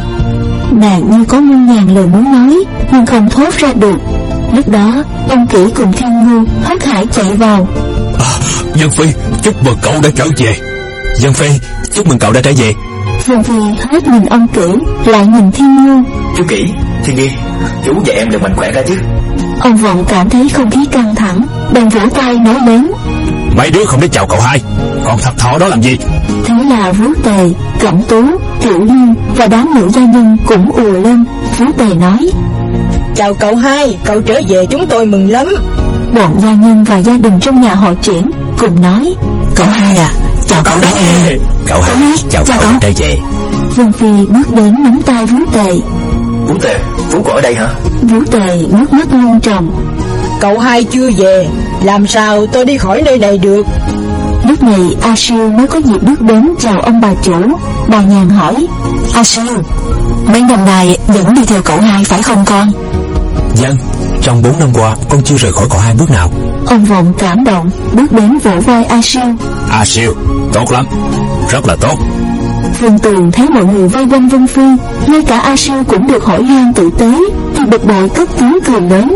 Nàng như có muôn ngàn lời muốn nói nhưng không thốt ra được. Lúc đó ông Kỷ cùng Thiên Ngưu hớt hải chạy vào. À, Vân Phi, chúc mừng cậu đã trở về. Vân Phi, chúc mừng cậu đã trở về. Vân Phi hết nhìn ông Kỷ lại nhìn Thiên Ngưu. Chú Kỷ, Thiên Nhi, chú và em đều mạnh khỏe ra chứ? Ông Vọng cảm thấy không khí căng thẳng, bèn vỗ tay nói lớn: Mấy đứa không để chào cậu hai, còn thập thọ đó làm gì? Thế là Vũ Tề, Cẩm Tú, Tiểu Liên và đám nữ gia nhân cũng ùa lên. Vũ Tề nói: Chào cậu hai, cậu trở về chúng tôi mừng lắm. Bọn gia nhân và gia đình trong nhà họ Triển cùng nói: Cậu hai à, chào cậu đã về. Cậu hai, chào cậu đã trở về. Vân Phi bước đến nắm tay Vũ Tề. Vũ Tề, Vũ còn ở đây hả? Vũ Tề nước mắt lưng tròng. Cậu hai chưa về, làm sao tôi đi khỏi nơi này được? Lúc này A Siêu mới có dịp bước đến chào ông bà chủ. Bà Nhàn hỏi: A Siêu, mấy năm nay vẫn đi theo cậu hai phải không con? Vâng, trong bốn năm qua con chưa rời khỏi cậu hai bước nào. Ông Vọng cảm động bước đến vỗ vai A Siêu. A Siêu, tốt lắm, rất là tốt. Vân Tường thấy mọi người vây quanh Vân Phi, ngay cả A Siêu cũng được hỏi han tử tế, thì bực bội cất tiếng cười lớn.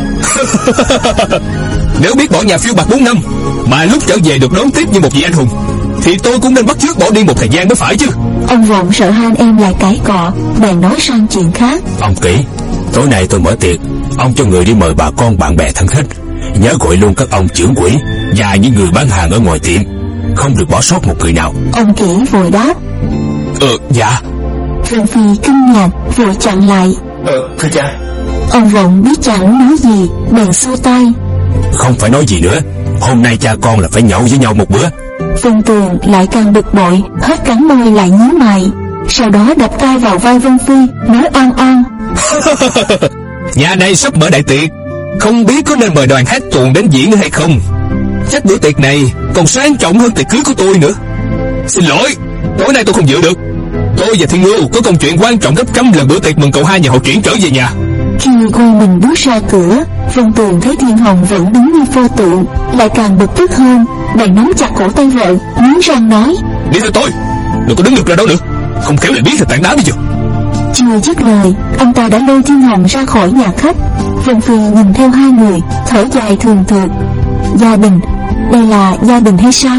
Nếu biết bỏ nhà phiêu bạc bốn năm mà lúc trở về được đón tiếp như một vị anh hùng, thì tôi cũng nên bắt chước bỏ đi một thời gian mới phải chứ. Ông Vọng sợ hai anh em lại cãi cọ, bèn nói sang chuyện khác. Ông Kỷ, tối nay tôi mở tiệc, ông cho người đi mời bà con bạn bè thân thích. Nhớ gọi luôn các ông trưởng quỹ và những người bán hàng ở ngoài tiệm, không được bỏ sót một người nào. Ông Kỷ vội đáp: Ờ, dạ. Vân Phi kinh ngạc vội chặn lại: Ờ, thưa cha. Ông Vọng biết chàng muốn nói gì, bèn xua tay: Không phải nói gì nữa, hôm nay cha con là phải nhậu với nhau một bữa. Vân Tường lại càng bực bội, hết cắn môi lại nhíu mày, sau đó đập tay vào vai Vân Phi nói oan oan: Nhà này sắp mở đại tiệc, không biết có nên mời đoàn hát tuồng đến diễn hay không. Chắc bữa tiệc này còn sang trọng hơn tiệc cưới của tôi nữa. Xin lỗi, tối nay tôi không dự được. Tôi và Thiên Ngưu có công chuyện quan trọng gấp trăm lần bữa tiệc mừng cậu hai nhà họ Triển trở về nhà. Khi quay mình bước ra cửa, Vân Tường thấy Thiên Hồng vẫn đứng như pho tượng, lại càng bực tức hơn, bèn nắm chặt cổ tay vợ, níu nghiến răng nói: Đi theo tôi, đừng có đứng được ra đâu nữa, không khéo lại biến thành tảng đá đi chưa. Chưa dứt lời, anh ta đã lôi Thiên Hồng ra khỏi nhà khách. Vân Phi nhìn theo hai người, thở dài thường thượt. Gia đình, đây là gia đình hay sao?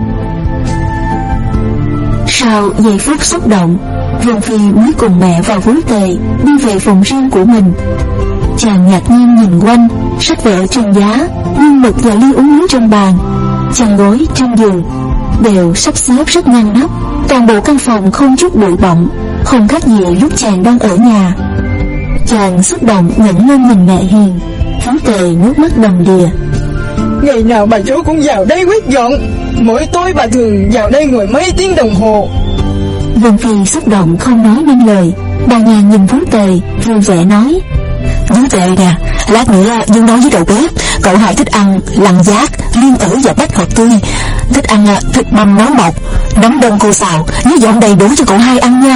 Sau giây phút xúc động, Vân Phi mới cùng mẹ và Vũ Tề đi về phòng riêng của mình. Chàng ngạc nhiên nhìn quanh, sách vở trên giá, gương mực và ly uống nước trên bàn, chăn gối trên giường đều sắp xếp rất ngăn nắp. Toàn bộ căn phòng không chút bụi bặm, không khác gì lúc chàng đang ở nhà. Chàng xúc động ngẩng lên nhìn mẹ hiền. Vũ Tề nước mắt đầm đìa: Ngày nào bà chú cũng vào đây quét dọn, mỗi tối bà thường vào đây ngồi mấy tiếng đồng hồ. Vân Phi xúc động không nói nên lời. Bà nhàn nhìn Vũ Tề vui vẻ nói: Vũ Tề nè, lát nữa Dương nói với đầu bếp, cậu Hai thích ăn lăng giác, liên tử và bách hợp tươi, thích ăn thịt băm nấu bọc, nấm đông cô xào, nhớ dọn đầy đủ cho cậu Hai ăn nha.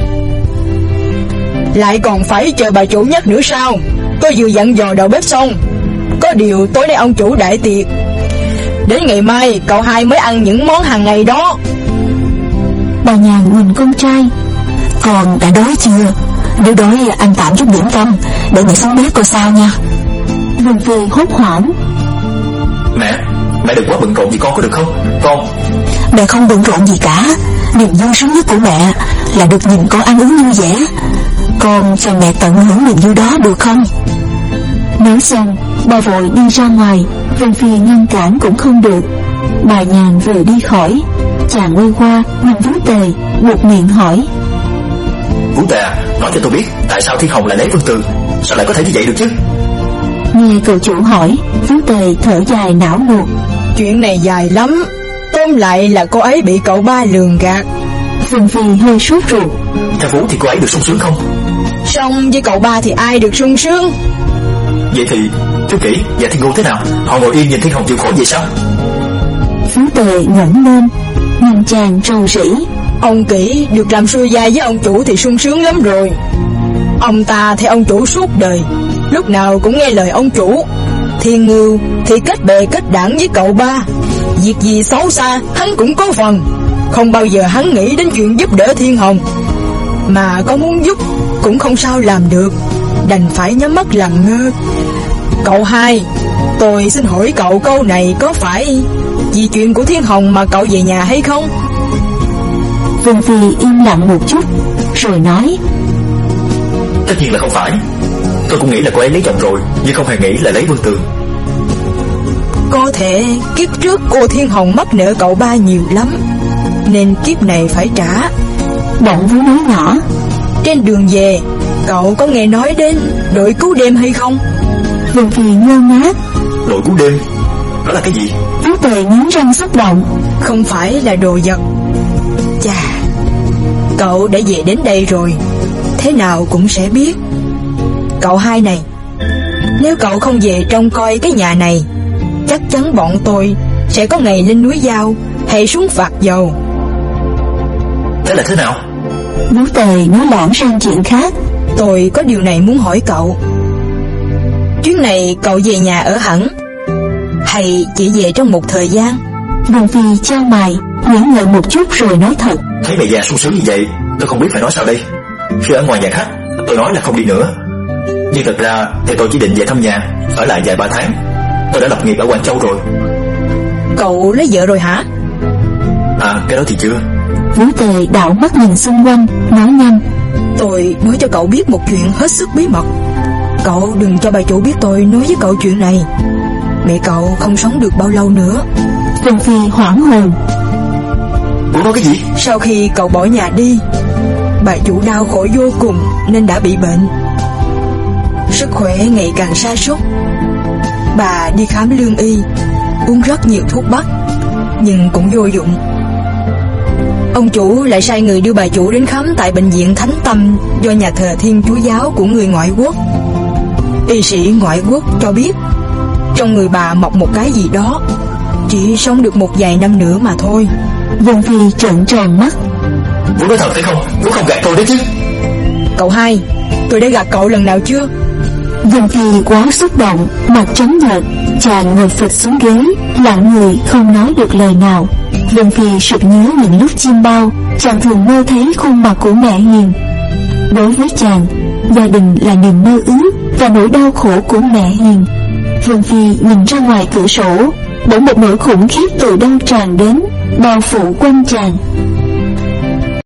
Lại còn phải chờ bà chủ nhắc nữa sao? Tôi vừa dặn dò đầu bếp xong. Có điều tối nay ông chủ đại tiệc, đến ngày mai cậu Hai mới ăn những món hàng ngày đó. Bà nhàn nhìn con trai: Con đã đói chưa? Nếu đói ăn tạm chút điểm tâm, để mẹ xuống bếp coi sao nha. Vân Phi hốt hoảng: Mẹ, mẹ đừng quá bận rộn vì con có được không? Con Mẹ không bận rộn gì cả. Niềm vui sướng nhất của mẹ là được nhìn con ăn uống vui vẻ. Con cho mẹ tận hưởng niềm vui đó được không? Nói xong, bà vội đi ra ngoài. Vân Phi ngăn cản cũng không được. Bà nhàn vừa đi khỏi, chàng quay qua nhìn Vũ Tề, buột miệng hỏi: Vũ Tề, nói cho tôi biết tại sao Thiên Hồng lại lấy Vân Tường, sao lại có thể như vậy được chứ? Nghe cậu chủ hỏi, Vũ Tề thở dài não nuột: Chuyện này dài lắm, tóm lại là cô ấy bị cậu ba lường gạt. Vân Phi hơi sốt ruột: Theo Vũ thì cô ấy được sung sướng không? Xong với cậu ba thì ai được sung sướng? Vậy thì Chu Kỷ và Thiên Ngu thế nào? Họ ngồi yên nhìn Thiên Hồng chịu khổ vậy sao? Vũ Tề ngẩng lên nhìn chàng rầu rĩ: Ông Kỷ được làm xuôi vai với ông chủ thì sung sướng lắm rồi. Ông ta theo ông chủ suốt đời, lúc nào cũng nghe lời ông chủ. Thiên Ngưu thì kết bè kết đảng với cậu ba, việc gì xấu xa hắn cũng có phần. Không bao giờ hắn nghĩ đến chuyện giúp đỡ Thiên Hồng, mà có muốn giúp cũng không sao làm được, đành phải nhắm mắt làm ngơ. Cậu Hai, tôi xin hỏi cậu câu này có phải vì chuyện của Thiên Hồng mà cậu về nhà hay không? Vân Phi im lặng một chút rồi nói: Tất nhiên là không phải. Tôi cũng nghĩ là cô ấy lấy chồng rồi, nhưng không hề nghĩ là lấy Vân Tường. Có thể kiếp trước cô Thiên Hồng mắc nợ cậu ba nhiều lắm, nên kiếp này phải trả. Bọn Vũ nói nhỏ: Trên đường về, cậu có nghe nói đến đội cứu đêm hay không? Vân Phi ngơ ngác: Đội cứu đêm? Đó là cái gì? Vũ Tề nghiến răng xúc động: Không phải là đồ vật. Chà, cậu đã về đến đây rồi, thế nào cũng sẽ biết. Cậu Hai này, nếu cậu không về trông coi cái nhà này, chắc chắn bọn tôi sẽ có ngày lên núi Dao hay xuống phạt dầu. Thế là thế nào? Vũ Tề nói lãng sang chuyện khác: Tôi có điều này muốn hỏi cậu. Chuyến này cậu về nhà ở hẳn, hay chỉ về trong một thời gian? Vân Phi chau mày, nghĩ ngợi một chút rồi nói thật: Thấy mẹ già sung sướng như vậy, tôi không biết phải nói sao đây. Khi ở ngoài nhà khách, tôi nói là không đi nữa, nhưng thật ra thì tôi chỉ định về thăm nhà, ở lại vài ba tháng. Tôi đã lập nghiệp ở Quảng Châu rồi. Cậu lấy vợ rồi hả? À, cái đó thì chưa. Vũ Tề đảo mắt nhìn xung quanh, nói nhanh: Tôi nói cho cậu biết một chuyện hết sức bí mật. Cậu đừng cho bà chủ biết tôi nói với cậu chuyện này. Mẹ cậu không sống được bao lâu nữa. Vân Phi hoảng hồn: Cô nói cái gì? Sau khi cậu bỏ nhà đi, bà chủ đau khổ vô cùng nên đã bị bệnh, sức khỏe ngày càng sa sút. Bà đi khám lương y, uống rất nhiều thuốc bắc, nhưng cũng vô dụng. Ông chủ lại sai người đưa bà chủ đến khám tại bệnh viện Thánh Tâm do nhà thờ Thiên Chúa giáo của người ngoại quốc. Y sĩ ngoại quốc cho biết trong người bà mọc một cái gì đó, chỉ sống được một vài năm nữa mà thôi. Vân Phi trợn tròn mắt: Vũ nói thật phải không? Vũ không gạt tôi đấy chứ? Cậu Hai, tôi đã gạt cậu lần nào chưa? Vân Phi quá xúc động, mặt trắng nhợt, chàng ngồi phịch xuống ghế, lặng người không nói được lời nào. Vân Phi sụp nhớ những lúc chiêm bao chàng thường mơ thấy khuôn mặt của mẹ Hiền. Đối với chàng, gia đình là niềm mơ ước và nỗi đau khổ của mẹ Hiền. Vân Phi nhìn ra ngoài cửa sổ, bỗng một nỗi khủng khiếp từ đâu tràn đến, bao phủ quanh chàng.